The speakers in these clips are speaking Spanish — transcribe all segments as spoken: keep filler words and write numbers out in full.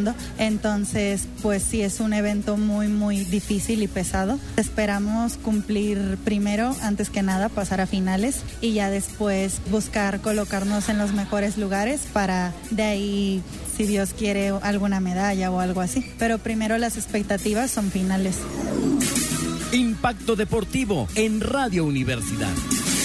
mundo. Entonces, pues sí, es un evento muy, muy difícil y pesado. Esperamos cumplir primero, antes que nada, pasar a finales y ya después buscar colocarnos en los mejores lugares para de ahí, si Dios quiere, alguna medalla o algo así. Pero primero las expectativas son finales. Impacto Deportivo en Radio Universidad.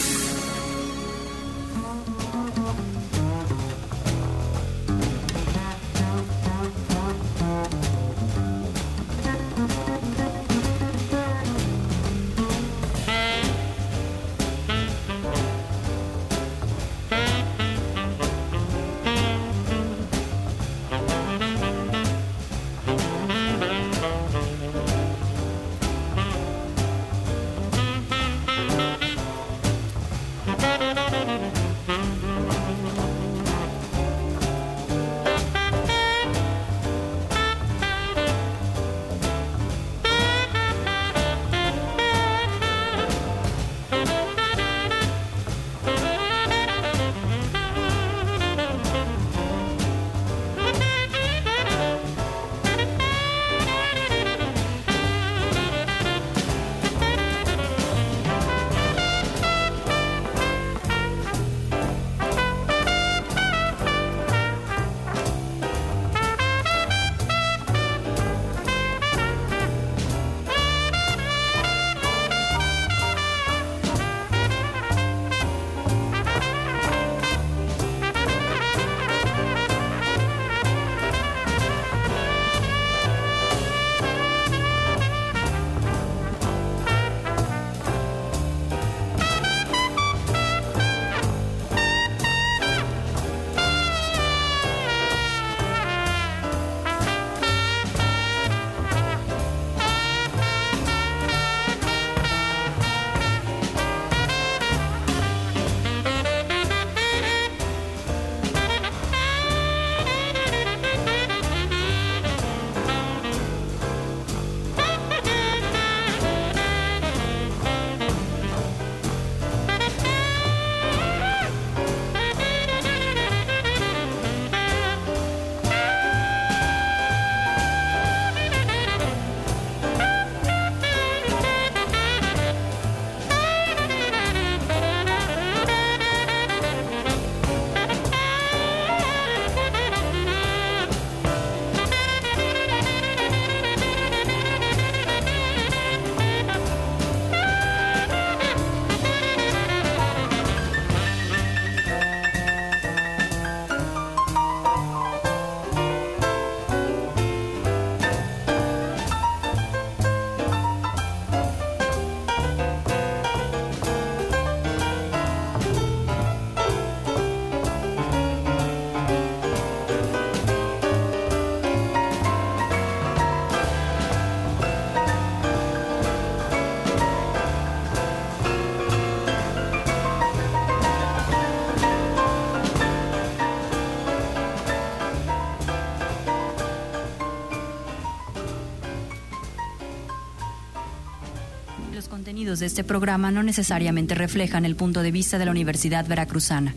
Los contenidos de este programa no necesariamente reflejan el punto de vista de la Universidad Veracruzana.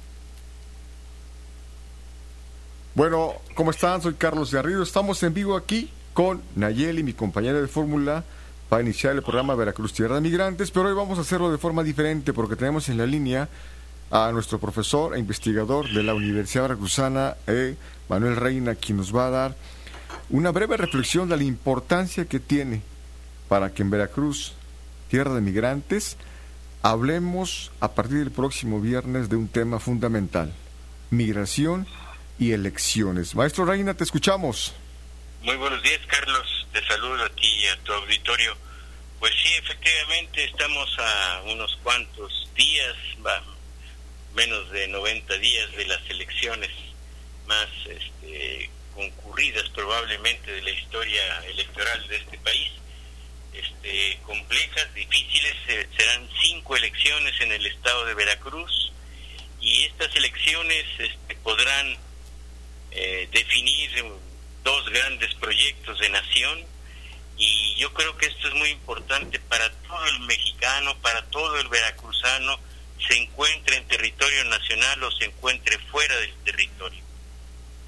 Bueno, ¿cómo están? Soy Carlos Garrido. Estamos en vivo aquí con Nayeli, mi compañera de fórmula, para iniciar el programa Veracruz Tierra de Migrantes, pero hoy vamos a hacerlo de forma diferente porque tenemos en la línea a nuestro profesor e investigador de la Universidad Veracruzana, eh, Manuel Reina, quien nos va a dar una breve reflexión de la importancia que tiene para que en Veracruz, Tierra de Migrantes, hablemos a partir del próximo viernes de un tema fundamental: migración y elecciones. Maestro Reina, te escuchamos. Muy buenos días, Carlos. Te saludo a ti y a tu auditorio. Pues sí, efectivamente, estamos a unos cuantos días, va, menos de noventa días de las elecciones más este, concurridas probablemente de la historia electoral de este país. Este, complejas, difíciles, eh, serán cinco elecciones en el estado de Veracruz, y estas elecciones este, podrán eh, definir dos grandes proyectos de nación, y yo creo que esto es muy importante para todo el mexicano, para todo el veracruzano, se encuentre en territorio nacional o se encuentre fuera del territorio.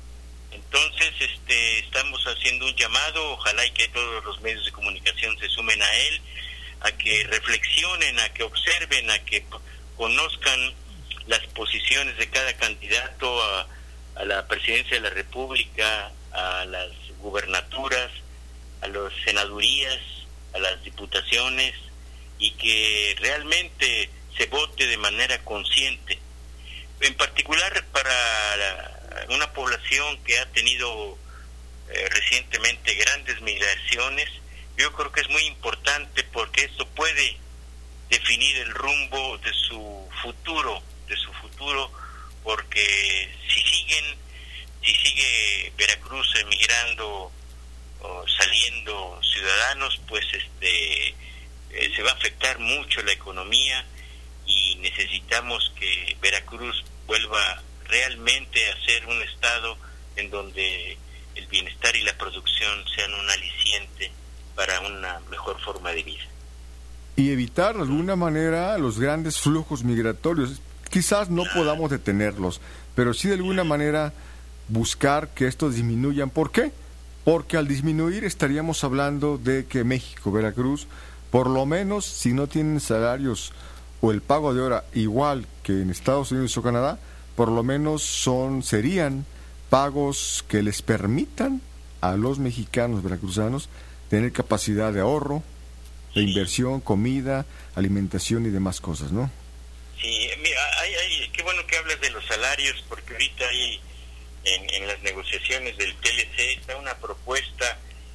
Entonces, este, estamos haciendo un llamado, ojalá y que todos los medios de comunicación se sumen a él, a que reflexionen, a que observen, a que conozcan las posiciones de cada candidato a, a la presidencia de la República, a las gubernaturas, a las senadurías, a las diputaciones, y que realmente se vote de manera consciente. En particular para la, una población que ha tenido eh, recientemente grandes migraciones, yo creo que es muy importante porque esto puede definir el rumbo de su futuro, de su futuro, porque si siguen, si sigue Veracruz emigrando o saliendo ciudadanos, pues este eh, se va a afectar mucho la economía y necesitamos que Veracruz vuelva realmente a ser un estado en donde el bienestar y la producción sean un aliciente para una mejor forma de vida. Y evitar de alguna manera los grandes flujos migratorios. Quizás no podamos detenerlos, pero sí de alguna manera buscar que estos disminuyan. ¿Por qué? Porque al disminuir estaríamos hablando de que México, Veracruz, por lo menos si no tienen salarios o el pago de hora igual que en Estados Unidos o Canadá, por lo menos son serían pagos que les permitan a los mexicanos veracruzanos tener capacidad de ahorro, de inversión, comida, alimentación y demás cosas, ¿no? Sí, mira, hay, hay, qué bueno que hablas de los salarios, porque ahorita hay en, en las negociaciones del T L C está una propuesta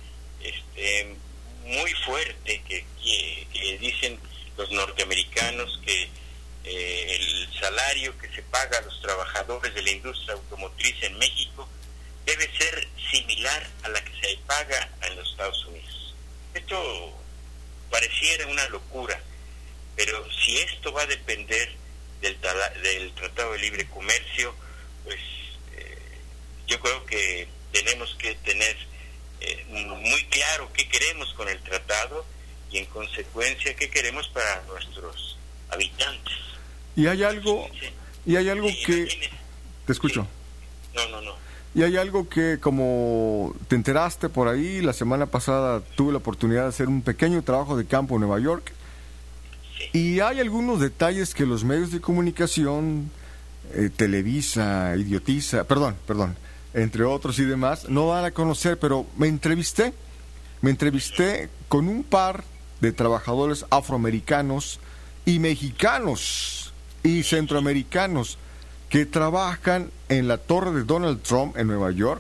este, muy fuerte que, que, que dicen los norteamericanos que eh, el salario que se paga a los trabajadores de la industria automotriz en México debe ser similar a la que se paga en los Estados Unidos. Esto pareciera una locura, pero si esto va a depender del, tala, del Tratado de Libre Comercio, pues eh, yo creo que tenemos que tener eh, muy claro qué queremos con el tratado y en consecuencia qué queremos para nuestros habitantes. Y hay algo, sí, y hay algo sí, que... imagínese. Te escucho. Sí. No, no, no. Y hay algo que, como te enteraste por ahí, la semana pasada tuve la oportunidad de hacer un pequeño trabajo de campo en Nueva York. Sí. Y hay algunos detalles que los medios de comunicación, eh, Televisa, Idiotiza, perdón, perdón, entre otros y demás, no dan a conocer, pero me entrevisté, me entrevisté con un par de trabajadores afroamericanos y mexicanos y centroamericanos que trabajan en la torre de Donald Trump en Nueva York,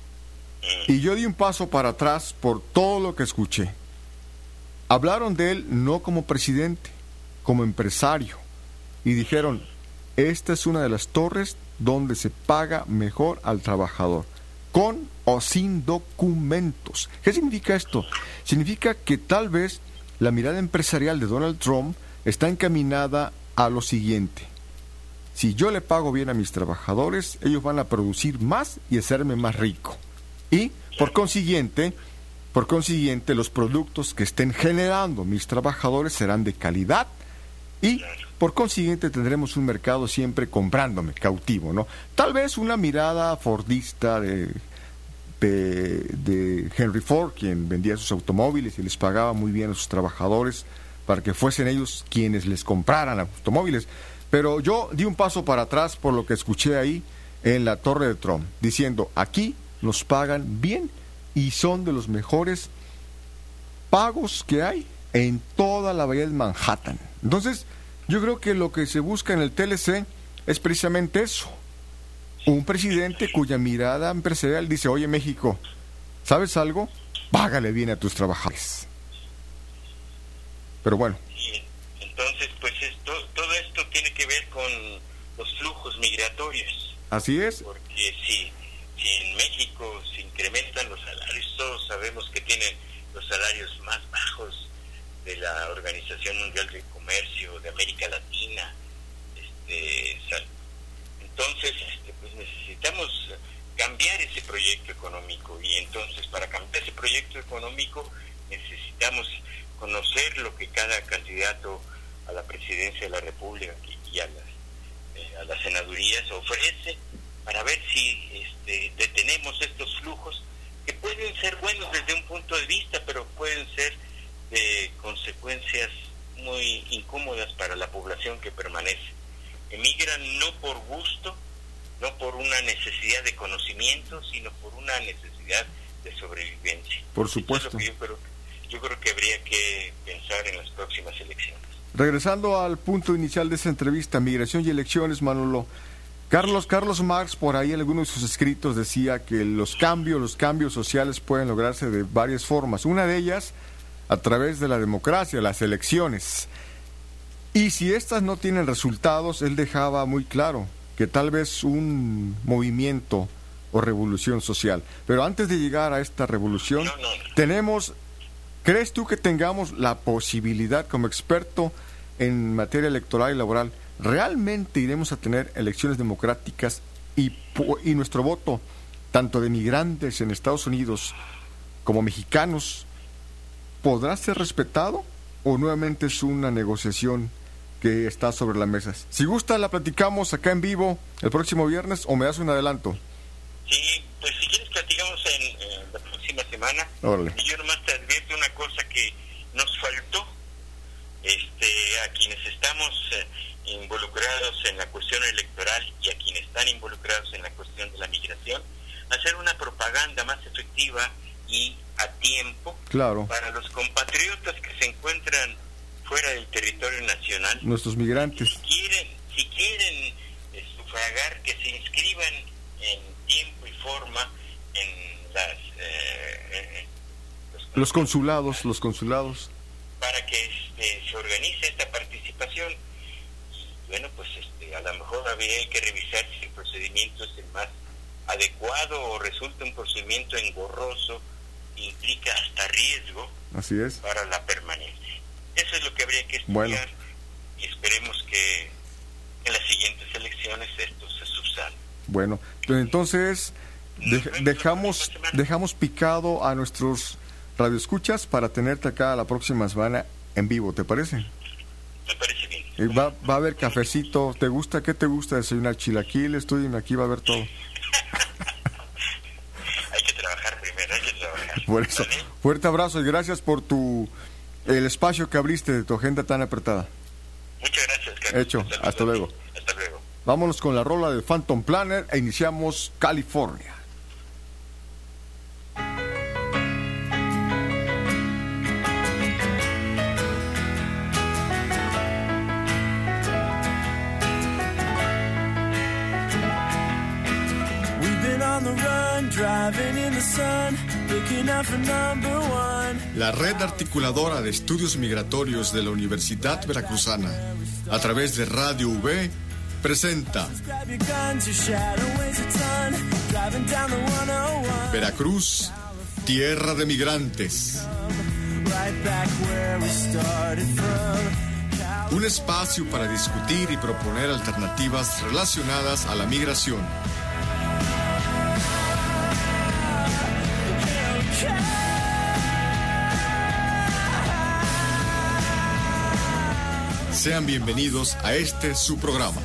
y yo di un paso para atrás por todo lo que escuché. Hablaron de él no como presidente, como empresario, y dijeron, esta es una de las torres donde se paga mejor al trabajador, con o sin documentos. ¿Qué significa esto? Significa que tal vez la mirada empresarial de Donald Trump está encaminada a lo siguiente: si yo le pago bien a mis trabajadores, ellos van a producir más y hacerme más rico. Y, por consiguiente, por consiguiente, los productos que estén generando mis trabajadores serán de calidad y, por consiguiente, tendremos un mercado siempre comprándome, cautivo, ¿no? Tal vez una mirada fordista de, de, de Henry Ford, quien vendía sus automóviles y les pagaba muy bien a sus trabajadores para que fuesen ellos quienes les compraran automóviles. Pero yo di un paso para atrás por lo que escuché ahí en la Torre de Trump, diciendo, aquí nos pagan bien y son de los mejores pagos que hay en toda la bahía de Manhattan. Entonces, yo creo que lo que se busca en el T L C es precisamente eso. Un presidente cuya mirada empresarial dice, oye México, ¿sabes algo? Págale bien a tus trabajadores. Pero bueno. Entonces, pues esto, todo esto tiene que ver con los flujos migratorios. Así es. Porque si, si en México se incrementan los salarios, todos sabemos que tienen los salarios más bajos de la Organización Mundial del Comercio, de América Latina. Este, entonces, este, pues necesitamos cambiar ese proyecto económico, y entonces para cambiar ese proyecto económico necesitamos conocer lo que cada candidato a la presidencia de la República y a las, eh, a las senadurías ofrece, para ver si este, detenemos estos flujos que pueden ser buenos desde un punto de vista, pero pueden ser de consecuencias muy incómodas para la población que permanece. Emigran no por gusto, no por una necesidad de conocimiento, sino por una necesidad de sobrevivencia. Por supuesto. Eso es lo que yo creo, yo creo que habría que pensar en las próximas elecciones. Regresando al punto inicial de esa entrevista, migración y elecciones, Manolo, Carlos, Carlos Marx, por ahí en algunos de sus escritos decía que los cambios, los cambios sociales pueden lograrse de varias formas. Una de ellas, a través de la democracia, las elecciones. Y si estas no tienen resultados, él dejaba muy claro que tal vez un movimiento o revolución social. Pero antes de llegar a esta revolución, no, no. tenemos, ¿crees tú que tengamos la posibilidad como experto en materia electoral y laboral, realmente iremos a tener elecciones democráticas y, y nuestro voto, tanto de migrantes en Estados Unidos como mexicanos, podrá ser respetado o nuevamente es una negociación que está sobre la mesa? Si gusta, la platicamos acá en vivo el próximo viernes o me das un adelanto. Sí, pues si quieres platicamos en, en la próxima semana. Órale. Y yo nomás te advierto una cosa que nos faltó, este, a quienes estamos eh, involucrados en la cuestión electoral y a quienes están involucrados en la cuestión de la migración, hacer una propaganda más efectiva y a tiempo, claro, para los compatriotas que se encuentran fuera del territorio nacional, nuestros migrantes. Si quieren, si quieren eh, sufragar, que se inscriban en tiempo y forma en las eh, los, los consulados, los consulados, para que este, se organice esta participación. Y bueno, pues este, a lo mejor habría que revisar si el procedimiento es el más adecuado o resulta un procedimiento engorroso, implica hasta riesgo. Así es. Para la permanencia. Eso es lo que habría que estudiar, bueno, y esperemos que en las siguientes elecciones esto se subsane. Bueno, entonces de, dejamos dejamos picado a nuestros radioescuchas para tenerte acá la próxima semana en vivo, ¿te parece? Me parece bien. Y va, va a haber cafecito, ¿te gusta? ¿Qué te gusta desayunar? Chilaquiles, tú dime, aquí va a haber todo. Hay que trabajar primero, hay que trabajar. Por eso, ¿vale? Fuerte abrazo y gracias por tu el espacio que abriste de tu agenda tan apretada. Muchas gracias, Carlos. Hecho, hasta, hasta luego. Hasta luego. Vámonos con la rola de Phantom Planner e iniciamos California. La Red Articuladora de Estudios Migratorios de la Universidad Veracruzana, a través de Radio V, presenta Veracruz, tierra de migrantes. Un espacio para discutir y proponer alternativas relacionadas a la migración. Sean bienvenidos a este su programa.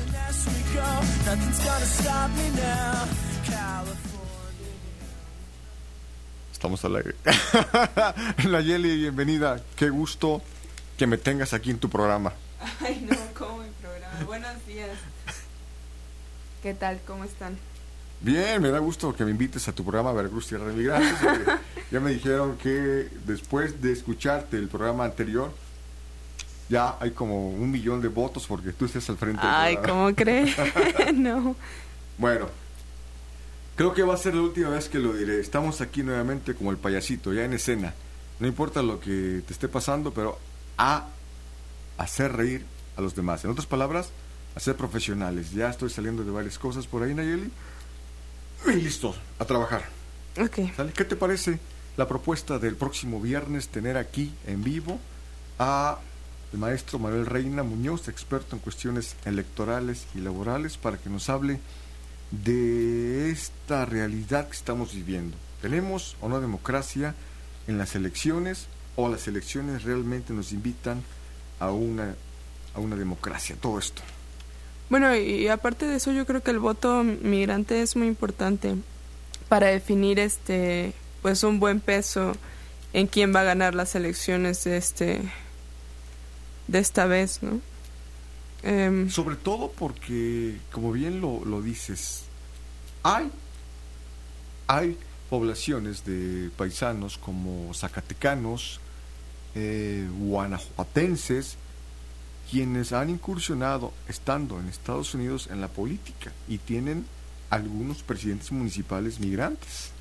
Estamos al aire. Nayeli, bienvenida. Qué gusto que me tengas aquí en tu programa. Ay, no, ¿cómo mi programa? Buenos días. ¿Qué tal? ¿Cómo están? Bien, me da gusto que me invites a tu programa Veracruz Tierra de Migrantes. Ya me dijeron que después de escucharte el programa anterior, ya hay como un millón de votos porque tú estás al frente. Ay, ¿cómo crees? No. Bueno, creo que va a ser la última vez que lo diré. Estamos aquí nuevamente como el payasito, ya en escena. No importa lo que te esté pasando, pero a hacer reír a los demás. En otras palabras, a ser profesionales. Ya estoy saliendo de varias cosas por ahí, Nayeli. Y listo, a trabajar. Ok. ¿Sale? ¿Qué te parece la propuesta del próximo viernes tener aquí en vivo a el maestro Manuel Reina Muñoz, experto en cuestiones electorales y laborales, para que nos hable de esta realidad que estamos viviendo? ¿Tenemos o no democracia en las elecciones, o las elecciones realmente nos invitan a una, a una democracia? Todo esto. Bueno, y aparte de eso, yo creo que el voto migrante es muy importante para definir este pues un buen peso en quién va a ganar las elecciones de este de esta vez, ¿no? Eh, Sobre todo porque, como bien lo, lo dices, hay hay poblaciones de paisanos como zacatecanos, eh, guanajuatenses, quienes han incursionado estando en Estados Unidos en la política y tienen algunos presidentes municipales migrantes.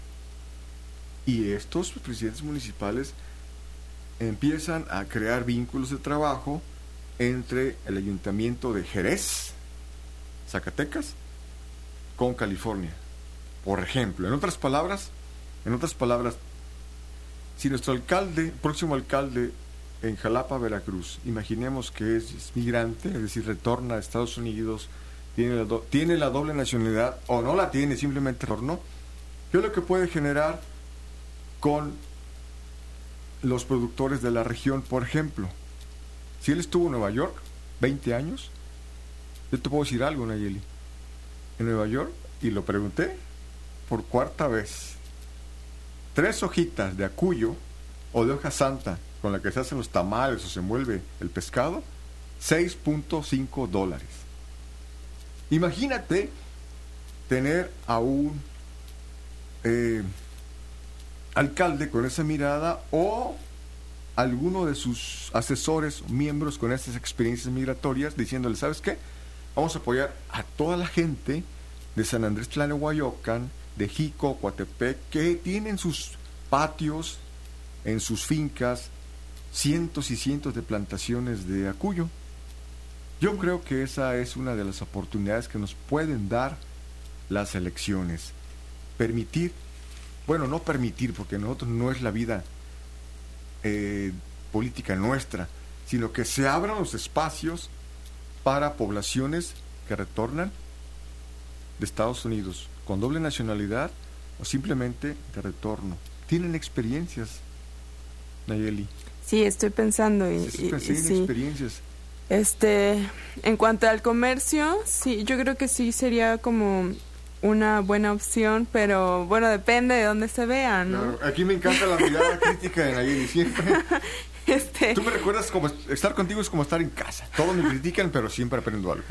Y estos presidentes municipales empiezan a crear vínculos de trabajo entre el ayuntamiento de Jerez, Zacatecas, con California. Por ejemplo, en otras palabras, en otras palabras, si nuestro alcalde, próximo alcalde en Jalapa, Veracruz, imaginemos que es, es migrante, es decir, retorna a Estados Unidos, tiene la, do, tiene la doble nacionalidad o no la tiene, simplemente retornó, ¿qué es lo que puede generar con los productores de la región? Por ejemplo, si él estuvo en Nueva York veinte años, yo te puedo decir algo, Nayeli, en Nueva York, y lo pregunté por cuarta vez, tres hojitas de acuyo o de hoja santa con la que se hacen los tamales o se envuelve el pescado, seis punto cinco dólares. Imagínate tener a un eh, alcalde con esa mirada o alguno de sus asesores o miembros con esas experiencias migratorias diciéndole, ¿sabes qué? Vamos a apoyar a toda la gente de San Andrés Tlalnehuayocan, de Jico, Coatepec, que tienen sus patios, en sus fincas, cientos y cientos de plantaciones de acuyo. Yo creo que esa es una de las oportunidades que nos pueden dar las elecciones. Permitir, bueno, no permitir, porque nosotros no es la vida eh, política nuestra, sino que se abran los espacios para poblaciones que retornan de Estados Unidos con doble nacionalidad o simplemente de retorno. Tienen experiencias, Nayeli. Sí, estoy pensando y, Sí, y- pensé y en sí. experiencias. Este, en cuanto al comercio, sí, yo creo que sí sería como una buena opción, pero bueno, depende de dónde se vea, ¿no? Claro, aquí me encanta la mirada crítica de Nayeli, siempre. Este, Tú me recuerdas como estar contigo es como estar en casa. Todos me critican, pero siempre aprendo algo.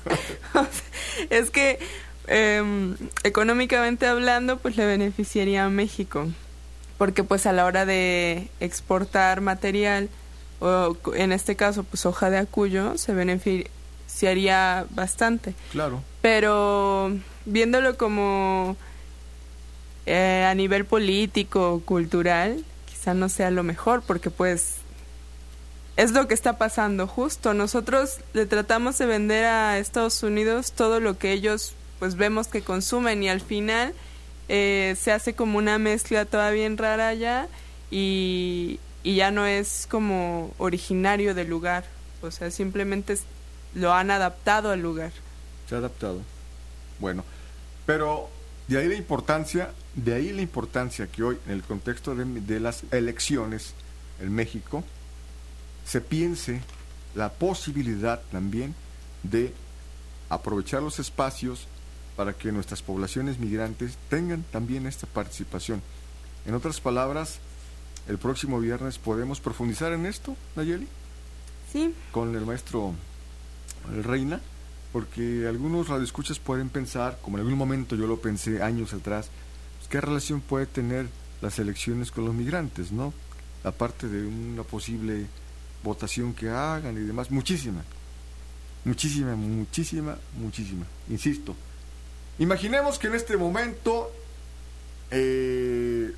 es que eh, económicamente hablando, pues le beneficiaría a México, porque pues a la hora de exportar material, o en este caso pues hoja de acuyo, se beneficiaría bastante. Claro. Pero viéndolo como eh, a nivel político, cultural, quizá no sea lo mejor, porque pues es lo que está pasando justo. Nosotros le tratamos de vender a Estados Unidos todo lo que ellos pues vemos que consumen y al final eh, se hace como una mezcla toda bien rara allá y, y ya no es como originario del lugar. O sea, simplemente es- lo han adaptado al lugar. Se ha adaptado. Bueno, pero de ahí la importancia, de ahí la importancia que hoy, en el contexto de, de las elecciones en México, se piense la posibilidad también de aprovechar los espacios para que nuestras poblaciones migrantes tengan también esta participación. En otras palabras, el próximo viernes podemos profundizar en esto, Nayeli, Sí, con el maestro el Reina, porque algunos radioescuchas pueden pensar, como en algún momento yo lo pensé años atrás, pues, ¿qué relación puede tener las elecciones con los migrantes, no? Aparte de una posible votación que hagan y demás, muchísima, muchísima, muchísima, muchísima, insisto. Imaginemos que en este momento eh,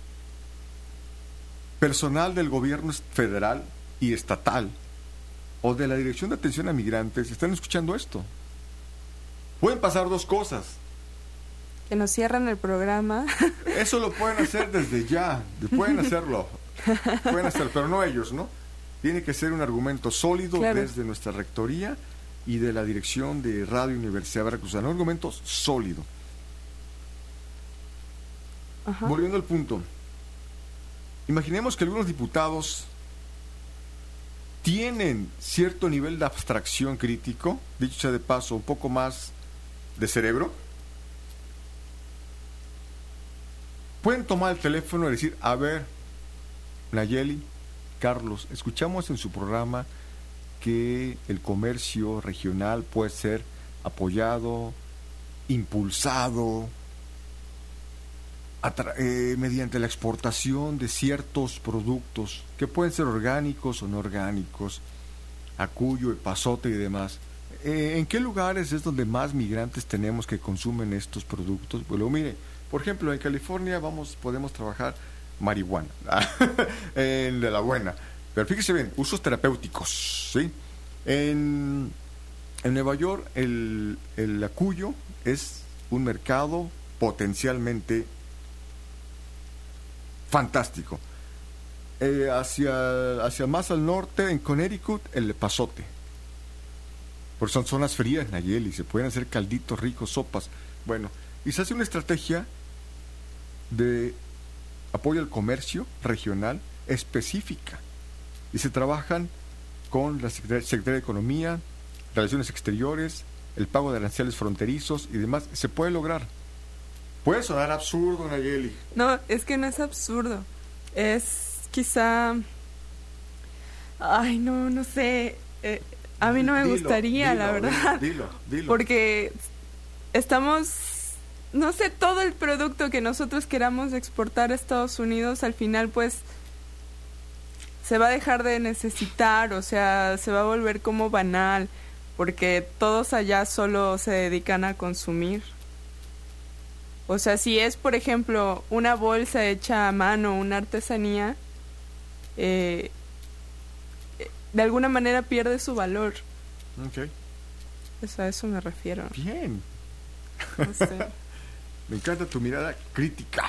personal del gobierno federal y estatal o de la Dirección de Atención a Migrantes están escuchando esto. Pueden pasar dos cosas. que nos cierran el programa. Eso lo pueden hacer desde ya, pueden hacerlo, pueden hacerlo, pero no ellos, ¿no? Tiene que ser un argumento sólido Claro. desde nuestra rectoría y de la dirección de Radio Universidad Veracruzana, un argumento sólido. Ajá. Volviendo al punto, imaginemos que algunos diputados tienen cierto nivel de abstracción crítico, dicho sea de paso, un poco más de cerebro, pueden tomar el teléfono y decir, a ver, Nayeli, Carlos, escuchamos en su programa que el comercio regional puede ser apoyado, impulsado, atra- eh, mediante la exportación de ciertos productos que pueden ser orgánicos o no orgánicos, acuyo, epazote y demás. Eh, ¿En qué lugares es donde más migrantes tenemos que consumen estos productos? Bueno, mire, por ejemplo, en California vamos, podemos trabajar marihuana, en de la buena, pero fíjese bien, usos terapéuticos, ¿sí? En, en Nueva York el, el acuyo es un mercado potencialmente fantástico. Eh, hacia, hacia más al norte, en Connecticut, el epazote. Porque son zonas frías, Nayeli, se pueden hacer calditos ricos, sopas. Bueno, y se hace una estrategia de apoyo al comercio regional específica. Y se trabajan con la Secretaría de Economía, Relaciones Exteriores, el pago de aranceles fronterizos y demás. Se puede lograr. Puede sonar absurdo, Nayeli. No, es que no es absurdo. Es quizá... Ay, no, no sé. Eh, a mí no me Dilo, gustaría, dilo, la verdad. Dilo, dilo. Porque estamos... No sé, todo el producto que nosotros queramos exportar a Estados Unidos, al final, pues, se va a dejar de necesitar, o sea, se va a volver como banal, porque todos allá solo se dedican a consumir. O sea, si es, por ejemplo, una bolsa hecha a mano, una artesanía, eh, de alguna manera pierde su valor. Ok. Pues a eso me refiero. Bien. No sé. Me encanta tu mirada crítica.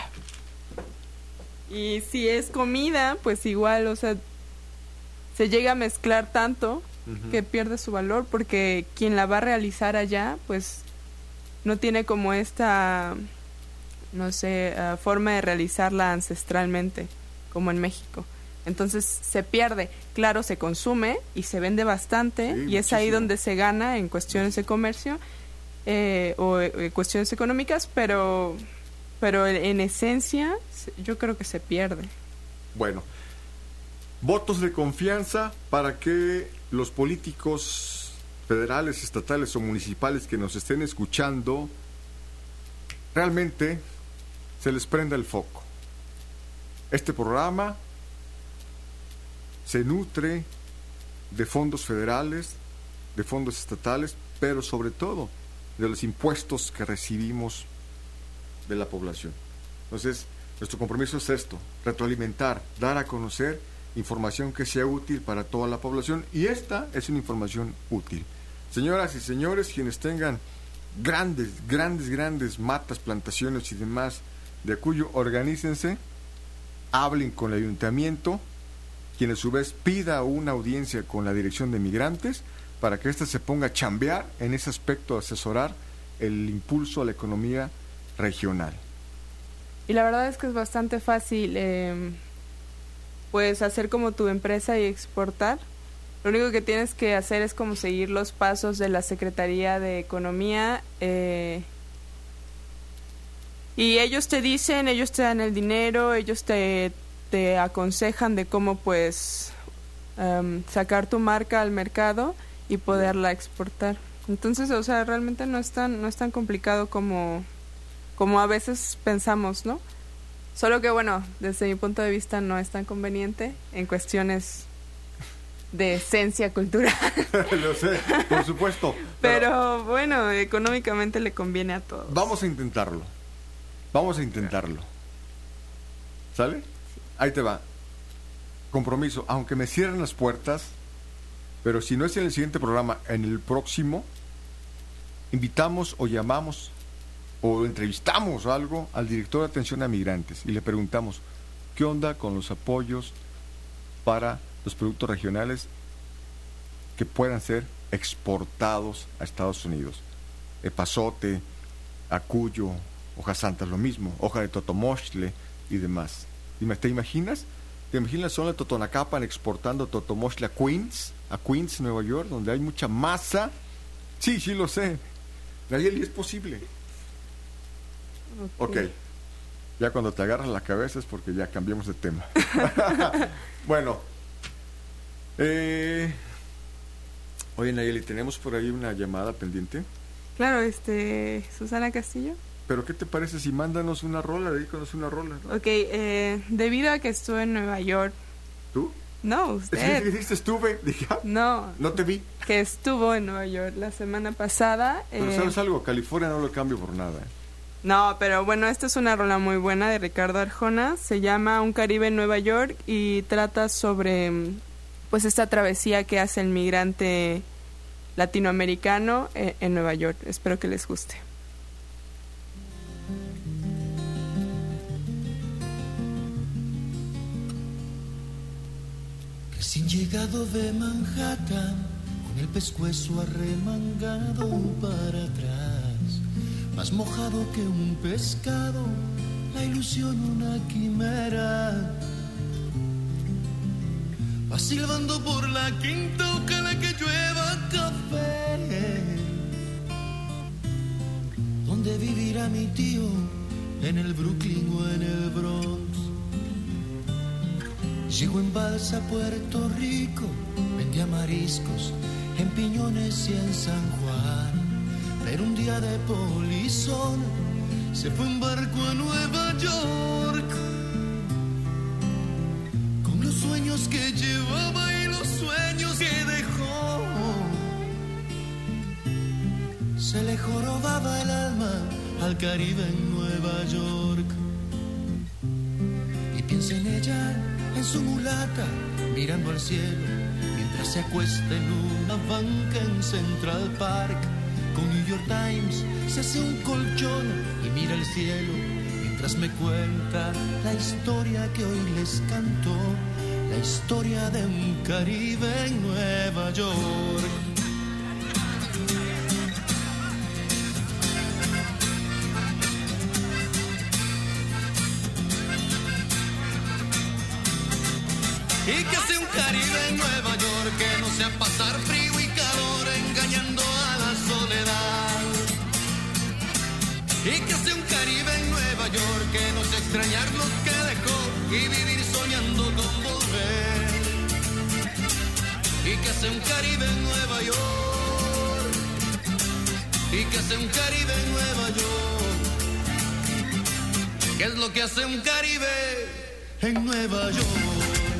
Y si es comida, pues igual, o sea, se llega a mezclar tanto uh-huh. que pierde su valor, porque quien la va a realizar allá, pues no tiene como esta, no sé, uh, forma de realizarla ancestralmente, como en México. Entonces se pierde. Claro, se consume y se vende bastante, sí, y muchísimo. Es ahí donde se gana en cuestiones de comercio eh, o eh, cuestiones económicas, pero... pero en esencia yo creo que se pierde. Bueno, votos de confianza para que los políticos federales, estatales o municipales que nos estén escuchando realmente se les prenda el foco. Este programa se nutre de fondos federales, de fondos estatales, pero sobre todo de los impuestos que recibimos de la población. Entonces, nuestro compromiso es esto: retroalimentar, dar a conocer información que sea útil para toda la población, y esta es una información útil. Señoras y señores, quienes tengan grandes, grandes, grandes matas, plantaciones y demás de acuyo, organícense, hablen con el ayuntamiento, quien a su vez pida una audiencia con la Dirección de Migrantes para que ésta se ponga a chambear en ese aspecto, de asesorar el impulso a la economía regional. Y la verdad es que es bastante fácil, eh, pues hacer como tu empresa y exportar. Lo único que tienes que hacer es como seguir los pasos de la Secretaría de Economía, eh, y ellos te dicen, ellos te dan el dinero, ellos te, te aconsejan de cómo pues um, sacar tu marca al mercado y poderla exportar. Entonces, o sea, realmente no es tan, no es tan complicado como, como a veces pensamos, ¿no? Solo que, bueno, desde mi punto de vista no es tan conveniente en cuestiones de esencia cultural. Lo sé, por supuesto. Pero, pero bueno, económicamente le conviene a todos. Vamos a intentarlo. Vamos a intentarlo. ¿Sale? Ahí te va. Compromiso, aunque me cierren las puertas, pero si no es en el siguiente programa, en el próximo, invitamos o llamamos o entrevistamos algo al director de atención a migrantes y le preguntamos qué onda con los apoyos para los productos regionales que puedan ser exportados a Estados Unidos. Epazote, acuyo, hoja santa, lo mismo, hoja de totomostle y demás. ¿Te imaginas ¿Te imaginas la zona de Totonacapan exportando Totomochla a Queens, a Queens, Nueva York, donde hay mucha masa? Sí, sí lo sé. Nayeli, es posible. Ok. Ok. Ya cuando te agarras la cabeza es porque ya cambiamos de tema. Bueno. Eh... Oye, Nayeli, ¿tenemos por ahí una llamada pendiente? Claro, este... Susana Castillo. ¿Pero qué te parece si mándanos una rola, dedícanos una rola, ¿no? Ok, eh, debido a que estuve en Nueva York... ¿Tú? No, usted. ¿Qué dijiste? Estuve. Dije, ah, no. No te vi. Que estuvo en Nueva York la semana pasada. Pero eh... ¿sabes algo? California no lo cambio por nada, ¿eh? No, pero bueno, esta es una rola muy buena de Ricardo Arjona. Se llama Un Caribe en Nueva York y trata sobre pues esta travesía que hace el migrante latinoamericano eh, en Nueva York. Espero que les guste. Recién llegado de Manhattan, con el pescuezo arremangado para atrás, más mojado que un pescado, la ilusión una quimera. Va silbando por la quinta, ojalá que llueva café. ¿Dónde vivirá mi tío? ¿En el Brooklyn o en el Bronx? Llegó en balsa a Puerto Rico, vendía mariscos en Piñones y en San Juan. Pero un día de polizón se fue en barco a Nueva York, con los sueños que llevaba y los sueños que dejó. Se le jorobaba el alma al Caribe en Nueva York. Y piensa en ella, en su mulata, mirando al cielo, mientras se acuesta en una banca en Central Park. Con New York Times se hace un colchón y mira el cielo mientras me cuenta la historia que hoy les canto, la historia de un Caribe en Nueva York. Y que hace un Caribe en Nueva York que no sea pasar frío y calor engañando a la soledad. Y que hace un Caribe en Nueva York que no sea extrañar lo que dejó y vivir soñando con volver. Y que hace un Caribe en Nueva York. Y que hace un Caribe en Nueva York. ¿Qué es lo que hace un Caribe en Nueva York?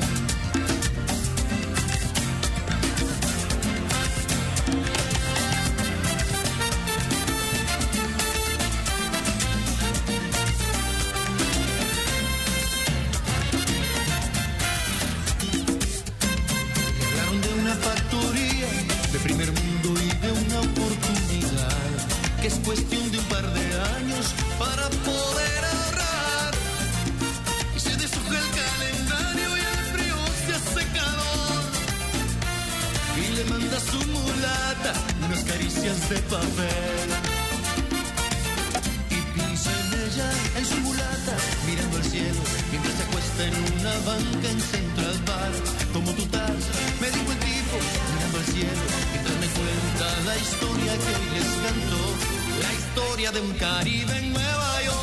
Primer mundo y de una oportunidad, que es cuestión de un par de años para poder ahorrar. Y se deshoja el calendario y el frío se hace calor. Y le manda a su mulata unas caricias de papel. Y piensa en ella, en su mulata, mirando al cielo, mientras se acuesta en una banca en Central Park. Como tu taza, me dijo el tipo, mirando al cielo, mientras me cuenta la historia que hoy les canto, la historia de un Caribe en Nueva York.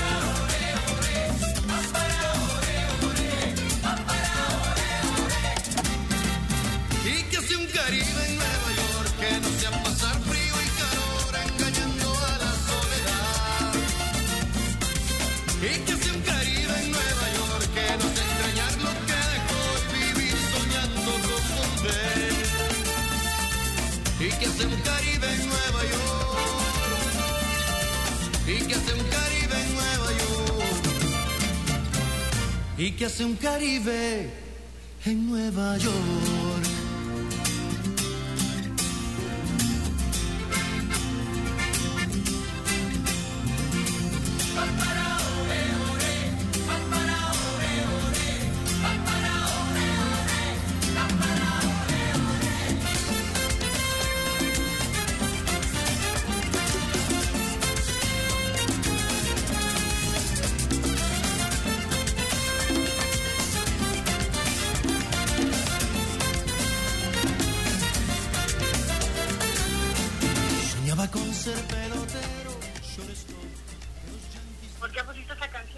Y que hace un Caribe en Nueva York que no sea pasar frío y calor engañando a la soledad. Y que hace un Caribe en Nueva York que no sea extrañar lo que dejó y vivir soñando con volver. Y que hace un Caribe en Nueva York. Y que hace un Caribe en Nueva York. Y que hace un Caribe en Nueva York.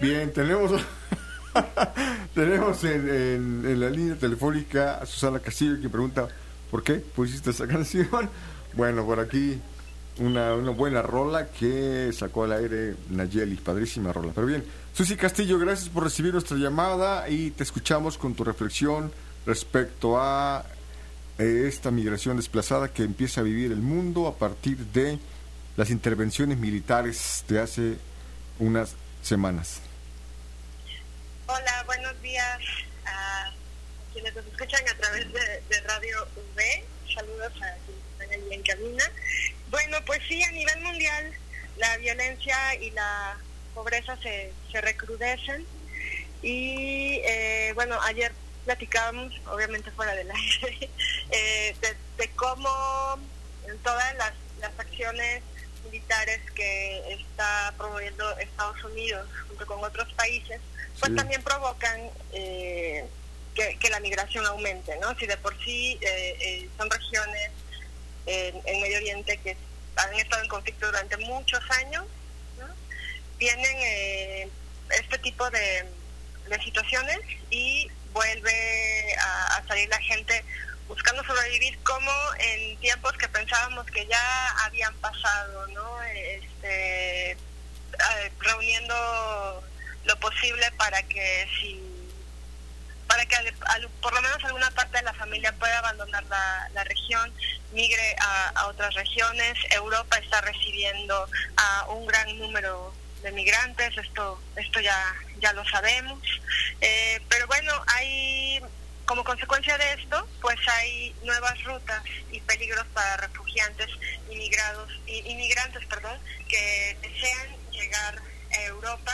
Bien, tenemos tenemos en, en, en la línea telefónica a Susana Castillo, que pregunta ¿por qué pusiste esa canción? Bueno, por aquí una, una buena rola que sacó al aire Nayeli, padrísima rola. Pero bien, Susi Castillo, gracias por recibir nuestra llamada y te escuchamos con tu reflexión respecto a eh, esta migración desplazada que empieza a vivir el mundo a partir de las intervenciones militares de hace unas semanas. Hola, buenos días a quienes nos escuchan a través de, de Radio U V. Saludos a quienes están allí en cabina. Bueno, pues sí, a nivel mundial la violencia y la pobreza se, se recrudecen y eh, bueno, ayer platicábamos, obviamente fuera del aire, eh, de, de cómo en todas las, las acciones militares que está promoviendo Estados Unidos junto con otros países, pues sí, también provocan eh, que, que la migración aumente, ¿no? Si de por sí eh, eh, son regiones en, en Medio Oriente que han estado en conflicto durante muchos años, ¿no? Tienen eh, este tipo de, de situaciones y vuelve a, a salir la gente buscando sobrevivir como en tiempos que pensábamos que ya habían pasado, ¿no? Este, eh, reuniendo lo posible para que si para que al, al, por lo menos alguna parte de la familia pueda abandonar la, la región, migre a, a otras regiones. Europa está recibiendo a un gran número de migrantes, esto esto ya ya lo sabemos, eh, pero bueno, hay como consecuencia de esto, pues hay nuevas rutas y peligros para refugiantes, inmigrados, inmigrantes, perdón, que desean llegar a Europa.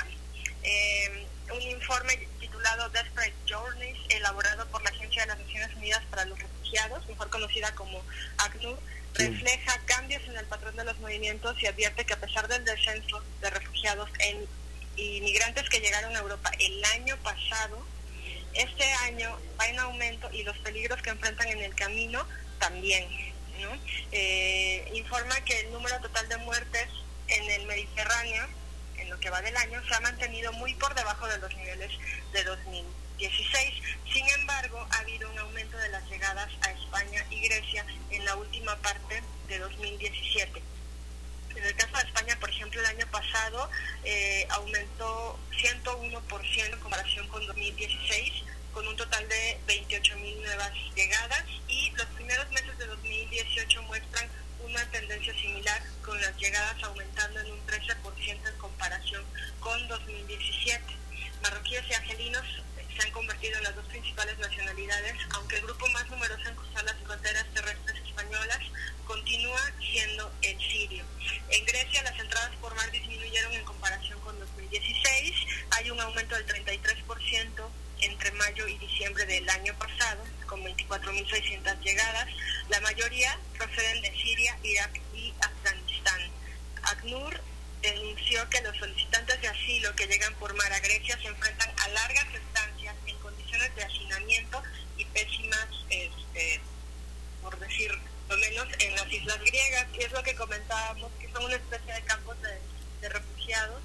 Eh, un informe titulado Desperate Journeys, elaborado por la Agencia de las Naciones Unidas para los Refugiados, mejor conocida como ACNUR, sí, refleja cambios en el patrón de los movimientos y advierte que a pesar del descenso de refugiados en inmigrantes que llegaron a Europa el año pasado, este año va en aumento y los peligros que enfrentan en el camino también, ¿no? Eh, informa que el número total de muertes en el Mediterráneo, en lo que va del año, se ha mantenido muy por debajo de los niveles de dos mil dieciséis. Sin embargo, ha habido un aumento de las llegadas a España y Grecia en la última parte de dos mil diecisiete. En el caso de España, por ejemplo, el año pasado eh, aumentó ciento uno por ciento en comparación con dos mil dieciséis, con un total de veintiocho mil nuevas llegadas, y los primeros meses de dos mil dieciocho muestran una tendencia similar, con las llegadas aumentando en un trece por ciento en comparación con dos mil diecisiete. Marroquíes y argelinos se han convertido en las dos principales nacionalidades, aunque el grupo más numeroso en cruzar las fronteras terrestres españolas continúa siendo el sirio. En Grecia las entradas por mar disminuyeron en comparación con dos mil dieciséis, hay un aumento del treinta y tres por ciento entre mayo y diciembre del año pasado, con veinticuatro mil seiscientas llegadas. La mayoría proceden de Siria, Irak y Afganistán. ACNUR denunció que los solicitantes de asilo que llegan por mar a Grecia se enfrentan a largas estancias en condiciones de hacinamiento y pésimas, este, por decir lo menos, en las islas griegas, y es lo que comentábamos, que son una especie de campos de, de refugiados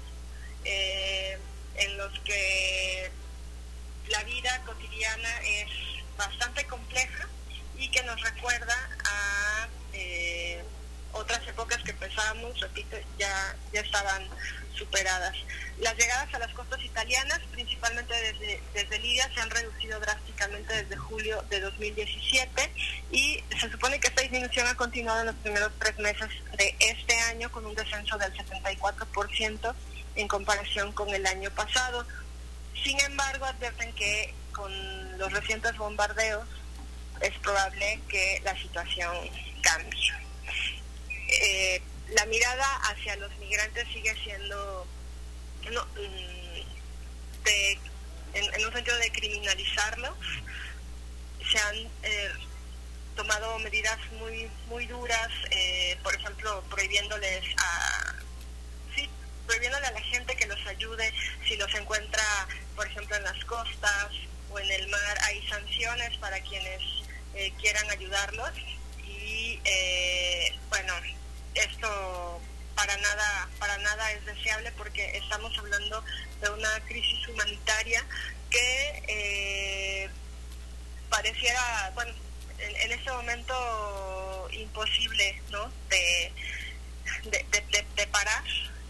eh, en los que la vida cotidiana es bastante compleja y que nos recuerda a eh, otras épocas que pensábamos, repito, ya, ya estaban superadas. Las llegadas a las costas italianas, principalmente desde, desde Libia, se han reducido drásticamente desde julio de dos mil diecisiete, y se supone que esta disminución ha continuado en los primeros tres meses de este año, con un descenso del setenta y cuatro por ciento en comparación con el año pasado. Sin embargo, advierten que con los recientes bombardeos es probable que la situación cambie. Eh, la mirada hacia los migrantes sigue siendo no, de, en, en un sentido de criminalizarlos. Se han eh, tomado medidas muy muy duras, eh, por ejemplo, prohibiéndoles a sí, prohibiéndole a la gente que los ayude si los encuentra, por ejemplo, en las costas o en el mar. Hay sanciones para quienes eh, quieran ayudarlos, y eh, bueno, esto para nada, para nada es deseable, porque estamos hablando de una crisis humanitaria que eh, pareciera, bueno, en, en este momento imposible, ¿no?, de, de, de, de, de parar.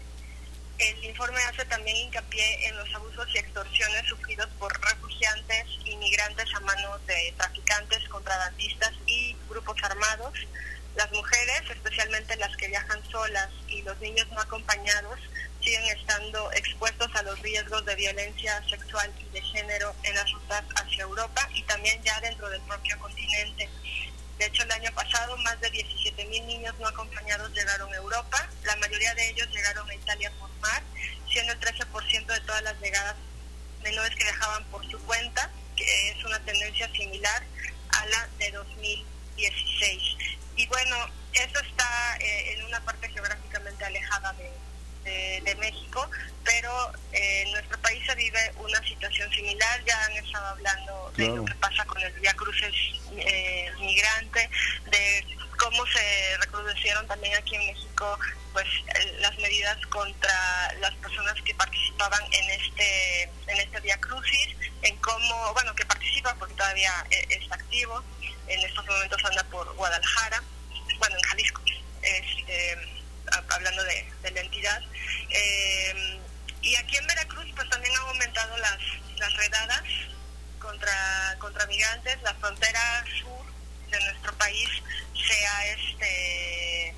El informe hace también hincapié en los abusos y extorsiones sufridos por refugiantes y migrantes a manos de traficantes, contrabandistas y grupos armados. Las mujeres, especialmente las que viajan solas, y los niños no acompañados, siguen estando expuestos a los riesgos de violencia sexual y de género en las rutas hacia Europa y también ya dentro del propio continente. De hecho, el año pasado más de diecisiete mil niños no acompañados llegaron a Europa. La mayoría de ellos llegaron a Italia por mar, siendo el trece por ciento de todas las llegadas menores que viajaban por su cuenta, que es una tendencia similar a la de dos mil dieciséis. Y bueno, eso está eh, en una parte geográficamente alejada de, de, de México, pero eh, en nuestro país se vive una situación similar. Ya han estado hablando de claro. lo que pasa con el Vía Crucis eh, migrante, de cómo se recrudecieron también aquí en México pues eh, las medidas contra las personas que participaban en este en este Vía Crucis, en cómo, bueno, que participa porque todavía eh, está activo. En estos momentos anda por Guadalajara, bueno, en Jalisco, este, hablando de, de la entidad. Eh, y aquí en Veracruz pues también han aumentado las, las redadas contra contra migrantes. La frontera sur de nuestro país se ha este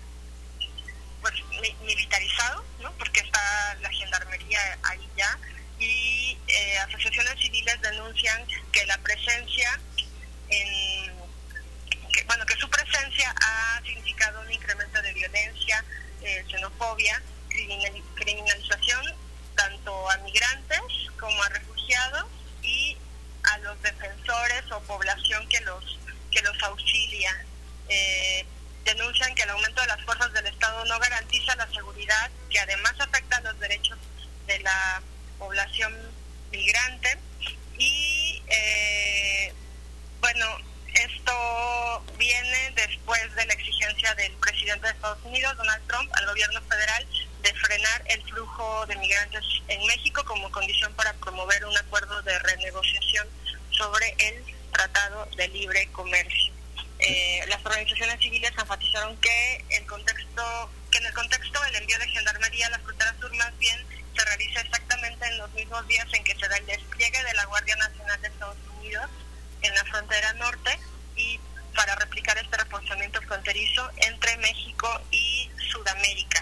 pues mi, militarizado, ¿no?, porque está la gendarmería ahí ya, y eh, asociaciones civiles denuncian que la presencia en que, bueno, que su presencia ha significado un incremento de violencia, eh, xenofobia, criminal, criminalización tanto a migrantes como a refugiados y a los defensores o población que los que los auxilia. Eh, denuncian que el aumento de las fuerzas del Estado no garantiza la seguridad, que además afecta a los derechos de la población migrante. Y eh, bueno, esto viene después de la exigencia del presidente de Estados Unidos, Donald Trump, al gobierno federal de frenar el flujo de migrantes en México como condición para promover un acuerdo de renegociación sobre el Tratado de Libre Comercio. Eh, las organizaciones civiles enfatizaron que el contexto, que en el contexto el envío de gendarmería a la frontera sur más bien se realiza exactamente en los mismos días en que se da el despliegue de la Guardia Nacional de Estados Unidos en la frontera norte, y para replicar este reforzamiento fronterizo entre México y Sudamérica.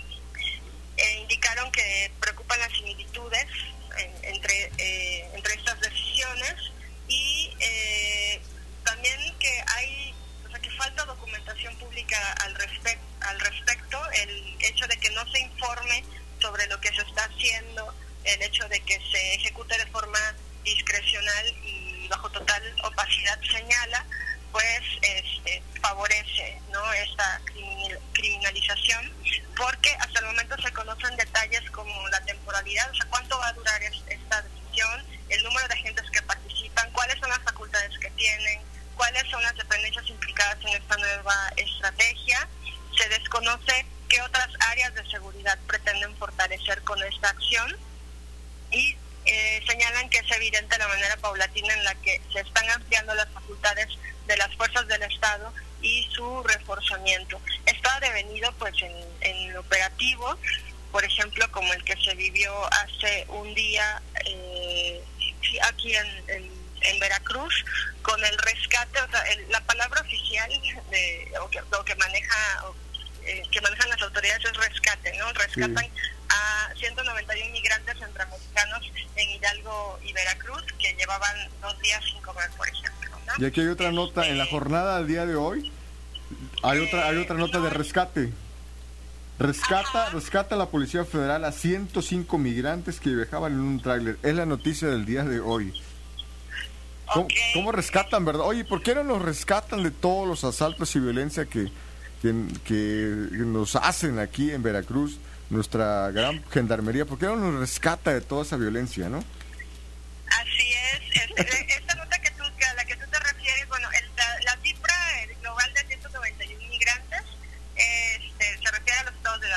Eh, indicaron que preocupan las similitudes en, entre eh, entre estas decisiones, y eh, también que hay, o sea, que falta documentación pública al respecto, al respecto, el hecho de que no se informe sobre lo que se está haciendo, el hecho de que se ejecute de forma discrecional y bajo total opacidad, señala, pues este, favorece, ¿no?, esta criminalización, porque hasta el momento se conocen detalles como la temporalidad, o sea, cuánto va a durar esta decisión, el número de agentes que participan, cuáles son las facultades que tienen, cuáles son las dependencias implicadas en esta nueva estrategia. Se desconoce qué otras áreas de seguridad pretenden fortalecer con esta acción, y eh, señalan que es evidente la manera paulatina en la que se están ampliando las facultades de las fuerzas del Estado y su reforzamiento. Esto ha devenido pues en, en operativo, por ejemplo, como el que se vivió hace un día eh, aquí en, en, en Veracruz, con el rescate, o sea, el, la palabra oficial de, o que, o que maneja o, eh, que manejan las autoridades es rescate, ¿no? Rescatan sí. a ciento noventa y uno migrantes centroamericanos en Hidalgo y Veracruz que llevaban dos días sin comer, por ejemplo, ¿no? Y aquí hay otra nota, en la jornada del día de hoy hay eh, otra hay otra nota no, de rescate. Rescata, ajá. rescata la Policía Federal a ciento cinco migrantes que viajaban en un tráiler. Es la noticia del día de hoy. ¿Cómo, okay. ¿Cómo rescatan, verdad? Oye, ¿por qué no nos rescatan de todos los asaltos y violencia que, que, que nos hacen aquí en Veracruz, nuestra gran gendarmería? ¿Por qué no nos rescata de toda esa violencia, no? Así es. Este, esta nota que tú, que a la que tú te refieres, bueno, el, la, la cifra global de ciento noventa y uno migrantes este, se refiere a los estados de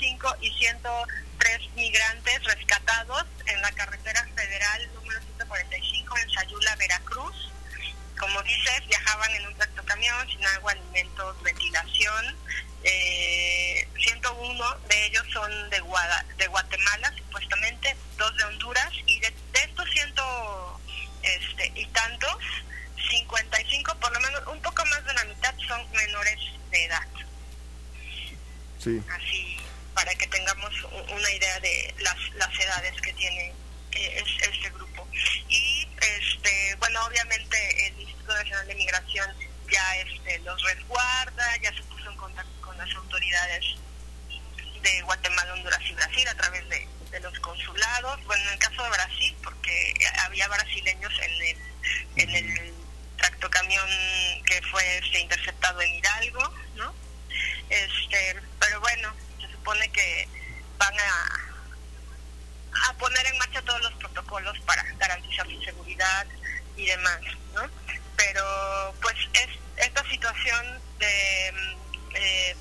cinco y ciento tres migrantes rescatados en la carretera federal número ciento cuarenta y cinco en Sayula, Veracruz. Como dices, viajaban en un tractocamión sin agua, alimentos, ventilación. Eh, ciento uno de ellos son de, Guada, de Guatemala, supuestamente, dos de Honduras, y de, de estos ciento este, y tantos, cincuenta y cinco, por lo menos un poco más de la mitad, son menores de edad. Sí. Así, para que tengamos una idea de las, las edades que tiene eh, este grupo. Y, este bueno, obviamente el Instituto Nacional de Migración ya este, los resguarda, ya se puso en contacto con las autoridades de Guatemala, Honduras y Brasil a través de, de los consulados. Bueno, en el caso de Brasil, porque había brasileños en el, en el tractocamión que fue este, interceptado en Hidalgo, ¿no? Este, pero bueno, se supone que van a, a poner en marcha todos los protocolos para garantizar su seguridad y demás, ¿no? Pero pues es esta situación de eh,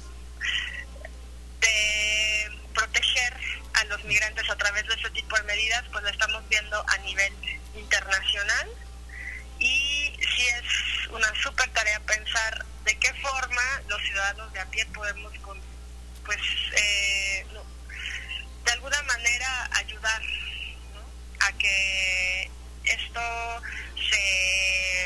de proteger a los migrantes a través de este tipo de medidas, pues lo estamos viendo a nivel internacional, y sí es una súper tarea pensar de qué forma los ciudadanos de a pie podemos con, pues eh, no, de alguna manera ayudar, ¿no?, a que esto se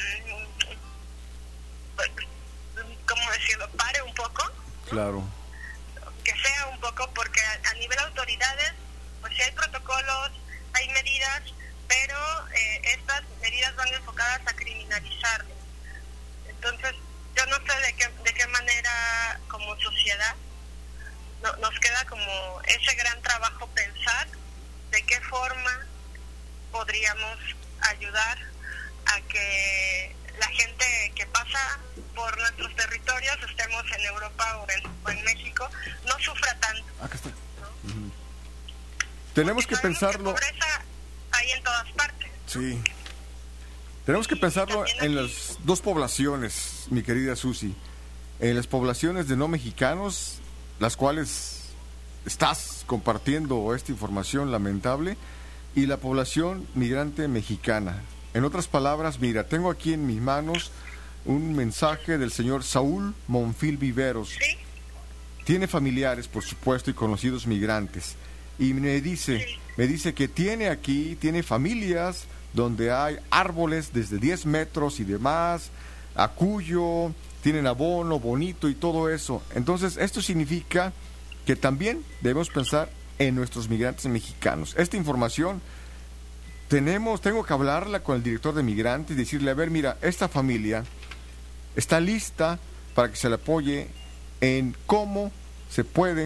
¿cómo decirlo? pare un poco. Claro. Que sea un poco, porque a, a nivel autoridades, pues sí hay protocolos, hay medidas, pero eh, estas medidas van enfocadas a criminalizar. Entonces, yo no sé de qué, de qué manera como sociedad no, nos queda como ese gran trabajo pensar de qué forma podríamos ayudar a que la gente que pasa por nuestros territorios, estemos en Europa o en, o en México, no sufra tanto. Acá está. ¿No? Uh-huh. Tenemos Porque que pensarlo. Que pobreza hay en todas partes. Sí. Tenemos que Y pensarlo también en aquí. las dos poblaciones, mi querida Susi. En las poblaciones de no mexicanos, las cuales estás compartiendo esta información lamentable, y la población migrante mexicana. En otras palabras, mira, tengo aquí en mis manos un mensaje del señor Saúl Monfil Viveros. ¿Sí? Tiene familiares, por supuesto, y conocidos migrantes. Y me dice, Sí. me dice que tiene aquí, tiene familias donde hay árboles desde diez metros y demás, acuyo, tienen abono bonito y todo eso. Entonces, esto significa que también debemos pensar en nuestros migrantes mexicanos. Esta información tenemos, tengo que hablarla con el director de migrantes y decirle, a ver, mira, esta familia está lista para que se le apoye en cómo se puede